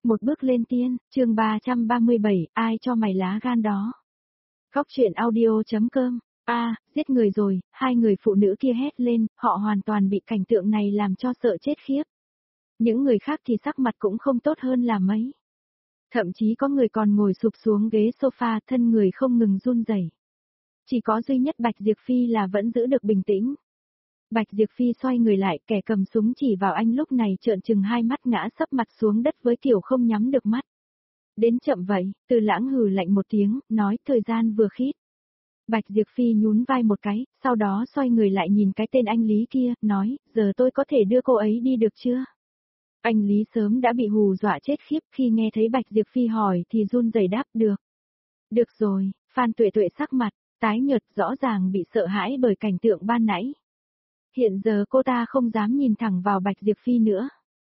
Một bước lên tiên, chương 337, ai cho mày lá gan đó. Góc truyện audio.com. Giết người rồi, hai người phụ nữ kia hét lên, họ hoàn toàn bị cảnh tượng này làm cho sợ chết khiếp. Những người khác thì sắc mặt cũng không tốt hơn là mấy. Thậm chí có người còn ngồi sụp xuống ghế sofa, thân người không ngừng run rẩy. Chỉ có duy nhất Bạch Diệp Phi là vẫn giữ được bình tĩnh. Bạch Diệp Phi xoay người lại, kẻ cầm súng chỉ vào anh lúc này trợn trừng hai mắt ngã sấp mặt xuống đất với kiểu không nhắm được mắt. Đến chậm vậy, Từ Lãng hừ lạnh một tiếng, nói thời gian vừa khít. Bạch Diệp Phi nhún vai một cái, sau đó xoay người lại nhìn cái tên anh Lý kia, nói, giờ tôi có thể đưa cô ấy đi được chưa? Anh Lý sớm đã bị hù dọa chết khiếp, khi nghe thấy Bạch Diệp Phi hỏi thì run rẩy đáp được. Được rồi, Phan Tuệ Tuệ sắc mặt tái nhợt, rõ ràng bị sợ hãi bởi cảnh tượng ban nãy. Hiện giờ cô ta không dám nhìn thẳng vào Bạch Diệp Phi nữa.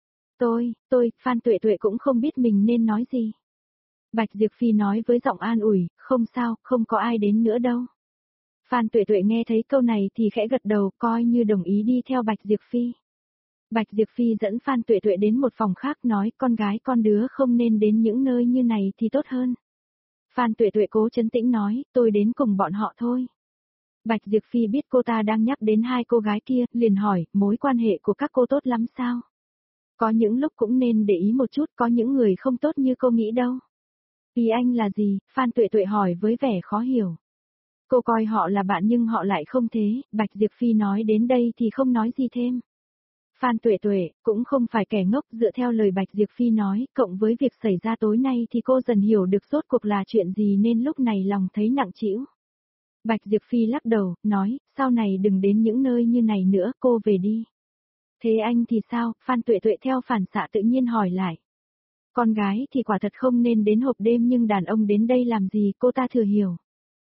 Phan Tuệ Tuệ cũng không biết mình nên nói gì. Bạch Diệp Phi nói với giọng an ủi, không sao, không có ai đến nữa đâu. Phan Tuệ Tuệ nghe thấy câu này thì khẽ gật đầu, coi như đồng ý đi theo Bạch Diệp Phi. Bạch Diệp Phi dẫn Phan Tuệ Tuệ đến một phòng khác, nói con gái con đứa không nên đến những nơi như này thì tốt hơn. Phan Tuệ Tuệ cố trấn tĩnh nói, tôi đến cùng bọn họ thôi. Bạch Diệp Phi biết cô ta đang nhắc đến hai cô gái kia, liền hỏi, mối quan hệ của các cô tốt lắm sao? Có những lúc cũng nên để ý một chút, có những người không tốt như cô nghĩ đâu. Ý anh là gì? Phan Tuệ Tuệ hỏi với vẻ khó hiểu. Cô coi họ là bạn nhưng họ lại không thế, Bạch Diệp Phi nói đến đây thì không nói gì thêm. Phan Tuệ Tuệ cũng không phải kẻ ngốc, dựa theo lời Bạch Diệp Phi nói, cộng với việc xảy ra tối nay thì cô dần hiểu được rốt cuộc là chuyện gì nên lúc này lòng thấy nặng trĩu. Bạch Diệp Phi lắc đầu, nói, sau này đừng đến những nơi như này nữa, cô về đi. Thế anh thì sao? Phan Tuệ Tuệ theo phản xạ tự nhiên hỏi lại. Con gái thì quả thật không nên đến hộp đêm nhưng đàn ông đến đây làm gì, cô ta thừa hiểu.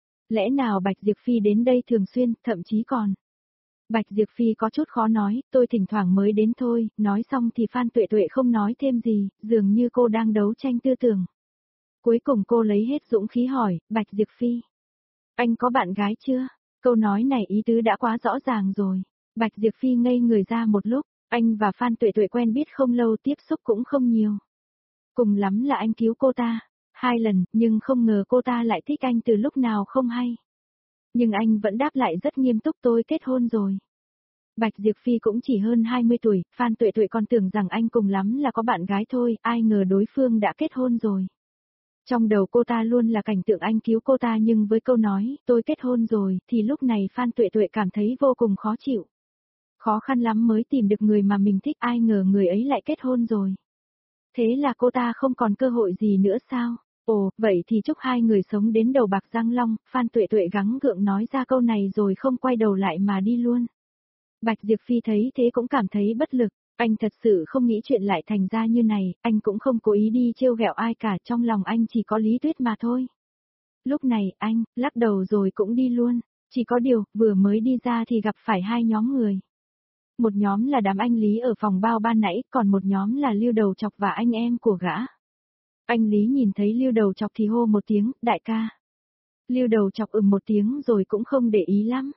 Lẽ nào Bạch Diệp Phi đến đây thường xuyên, thậm chí còn. Bạch Diệp Phi có chút khó nói, tôi thỉnh thoảng mới đến thôi, nói xong thì Phan Tuệ Tuệ không nói thêm gì, dường như cô đang đấu tranh tư tưởng. Cuối cùng cô lấy hết dũng khí hỏi, Bạch Diệp Phi. Anh có bạn gái chưa? Câu nói này ý tứ đã quá rõ ràng rồi. Bạch Diệp Phi ngây người ra một lúc, anh và Phan Tuệ Tuệ quen biết không lâu, tiếp xúc cũng không nhiều. Cùng lắm là anh cứu cô ta 2 lần, nhưng không ngờ cô ta lại thích anh từ lúc nào không hay. Nhưng anh vẫn đáp lại rất nghiêm túc, tôi kết hôn rồi. Bạch Diệp Phi cũng chỉ hơn 20 tuổi, Phan Tuệ Tuệ còn tưởng rằng anh cùng lắm là có bạn gái thôi, ai ngờ đối phương đã kết hôn rồi. Trong đầu cô ta luôn là cảnh tượng anh cứu cô ta nhưng với câu nói, tôi kết hôn rồi, thì lúc này Phan Tuệ Tuệ cảm thấy vô cùng khó chịu. Khó khăn lắm mới tìm được người mà mình thích, ai ngờ người ấy lại kết hôn rồi. Thế là cô ta không còn cơ hội gì nữa sao? Ồ, vậy thì chúc hai người sống đến đầu bạc răng long, Phan Tuệ Tuệ gắng gượng nói ra câu này rồi không quay đầu lại mà đi luôn. Bạch Diệp Phi thấy thế cũng cảm thấy bất lực, anh thật sự không nghĩ chuyện lại thành ra như này, anh cũng không cố ý đi trêu ghẹo ai cả, trong lòng anh chỉ có Lý Tuyết mà thôi. Lúc này, anh, lắc đầu rồi cũng đi luôn, chỉ có điều, vừa mới đi ra thì gặp phải hai nhóm người. Một nhóm là đám anh Lý ở phòng bao ban nãy, còn một nhóm là Lưu Đầu Chọc và anh em của gã. Anh Lý nhìn thấy Lưu Đầu Chọc thì hô một tiếng, đại ca. Lưu Đầu Chọc một tiếng rồi cũng không để ý lắm.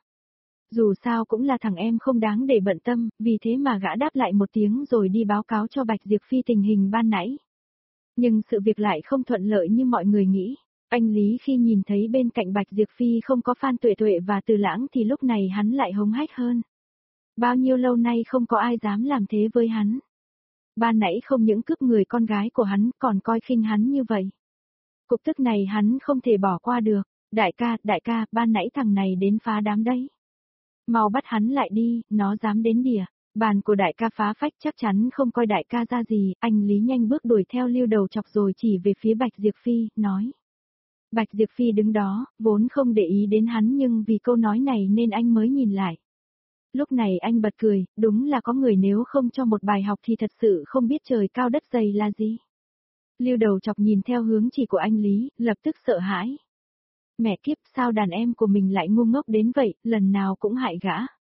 Dù sao cũng là thằng em không đáng để bận tâm, vì thế mà gã đáp lại một tiếng rồi đi báo cáo cho Bạch Diệp Phi tình hình ban nãy. Nhưng sự việc lại không thuận lợi như mọi người nghĩ. Anh Lý khi nhìn thấy bên cạnh Bạch Diệp Phi không có Phan Tuệ Tuệ và Từ Lãng thì lúc này hắn lại hống hách hơn. Bao nhiêu lâu nay không có ai dám làm thế với hắn. Ban nãy không những cướp người con gái của hắn còn coi khinh hắn như vậy. Cục tức này hắn không thể bỏ qua được. Đại ca, ban nãy thằng này đến phá đám đấy. Mau bắt hắn lại đi, nó dám đến đìa. Bàn của đại ca phá phách chắc chắn không coi đại ca ra gì, anh Lý nhanh bước đuổi theo Lưu Đầu Chọc rồi chỉ về phía Bạch Diệp Phi, nói. Bạch Diệp Phi đứng đó, vốn không để ý đến hắn nhưng vì câu nói này nên anh mới nhìn lại. Lúc này anh bật cười, đúng là có người nếu không cho một bài học thì thật sự không biết trời cao đất dày là gì. Lưu Đầu Chọc nhìn theo hướng chỉ của anh Lý, lập tức sợ hãi. Mẹ kiếp, sao đàn em của mình lại ngu ngốc đến vậy, lần nào cũng hại gã.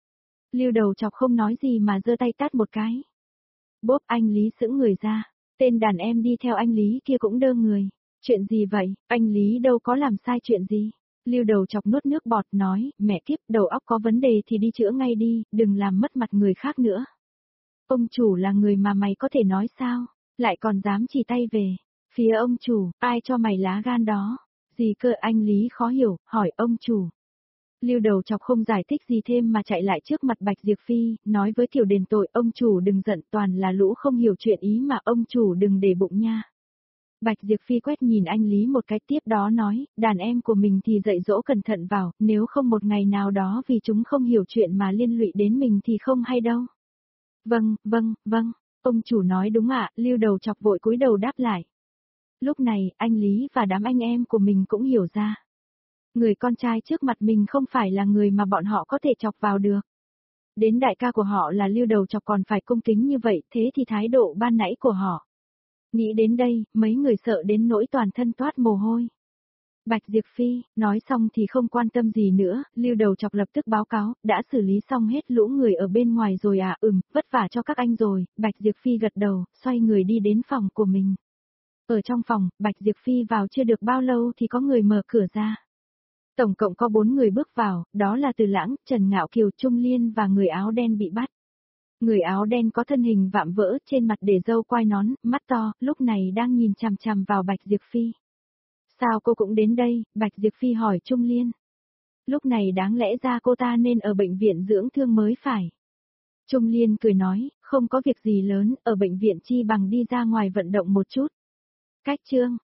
Lưu Đầu Chọc không nói gì mà giơ tay tát một cái. Bốp, anh Lý sững người ra, tên đàn em đi theo anh Lý kia cũng đơ người. Chuyện gì vậy, anh Lý đâu có làm sai chuyện gì. Lưu Đầu Chọc nuốt nước bọt nói, mẹ kiếp, đầu óc có vấn đề thì đi chữa ngay đi, đừng làm mất mặt người khác nữa. Ông chủ là người mà mày có thể nói sao? Lại còn dám chỉ tay về. Phía ông chủ, ai cho mày lá gan đó? Gì cơ? Anh Lý khó hiểu, hỏi ông chủ. Lưu Đầu Chọc không giải thích gì thêm mà chạy lại trước mặt Bạch Diệp Phi, nói với kiểu đền tội, ông chủ đừng giận, toàn là lũ không hiểu chuyện ý mà, ông chủ đừng để bụng nha. Bạch Diệp Phi quét nhìn anh Lý một cái, tiếp đó nói, đàn em của mình thì dạy dỗ cẩn thận vào, nếu không một ngày nào đó vì chúng không hiểu chuyện mà liên lụy đến mình thì không hay đâu. Vâng, ông chủ nói đúng ạ. Lưu Đầu Chọc vội cúi đầu đáp lại. Lúc này, anh Lý và đám anh em của mình cũng hiểu ra. Người con trai trước mặt mình không phải là người mà bọn họ có thể chọc vào được. Đến đại ca của họ là Lưu Đầu Chọc còn phải cung kính như vậy, thế thì thái độ ban nãy của họ. Nghĩ đến đây, mấy người sợ đến nỗi toàn thân toát mồ hôi. Bạch Diệp Phi, nói xong thì không quan tâm gì nữa, Lưu Đầu Chọc lập tức báo cáo, đã xử lý xong hết lũ người ở bên ngoài rồi à, vất vả cho các anh rồi. Bạch Diệp Phi gật đầu, xoay người đi đến phòng của mình. Ở trong phòng, Bạch Diệp Phi vào chưa được bao lâu thì có người mở cửa ra. Tổng cộng có 4 người bước vào, đó là Từ Lãng, Trần Ngạo Kiều, Trung Liên và người áo đen bị bắt. Người áo đen có thân hình vạm vỡ, trên mặt để râu quai nón, mắt to, lúc này đang nhìn chằm chằm vào Bạch Diệp Phi. Sao cô cũng đến đây? Bạch Diệp Phi hỏi Trung Liên. Lúc này đáng lẽ ra cô ta nên ở bệnh viện dưỡng thương mới phải. Trung Liên cười nói, không có việc gì lớn, ở bệnh viện chi bằng đi ra ngoài vận động một chút. Cách chương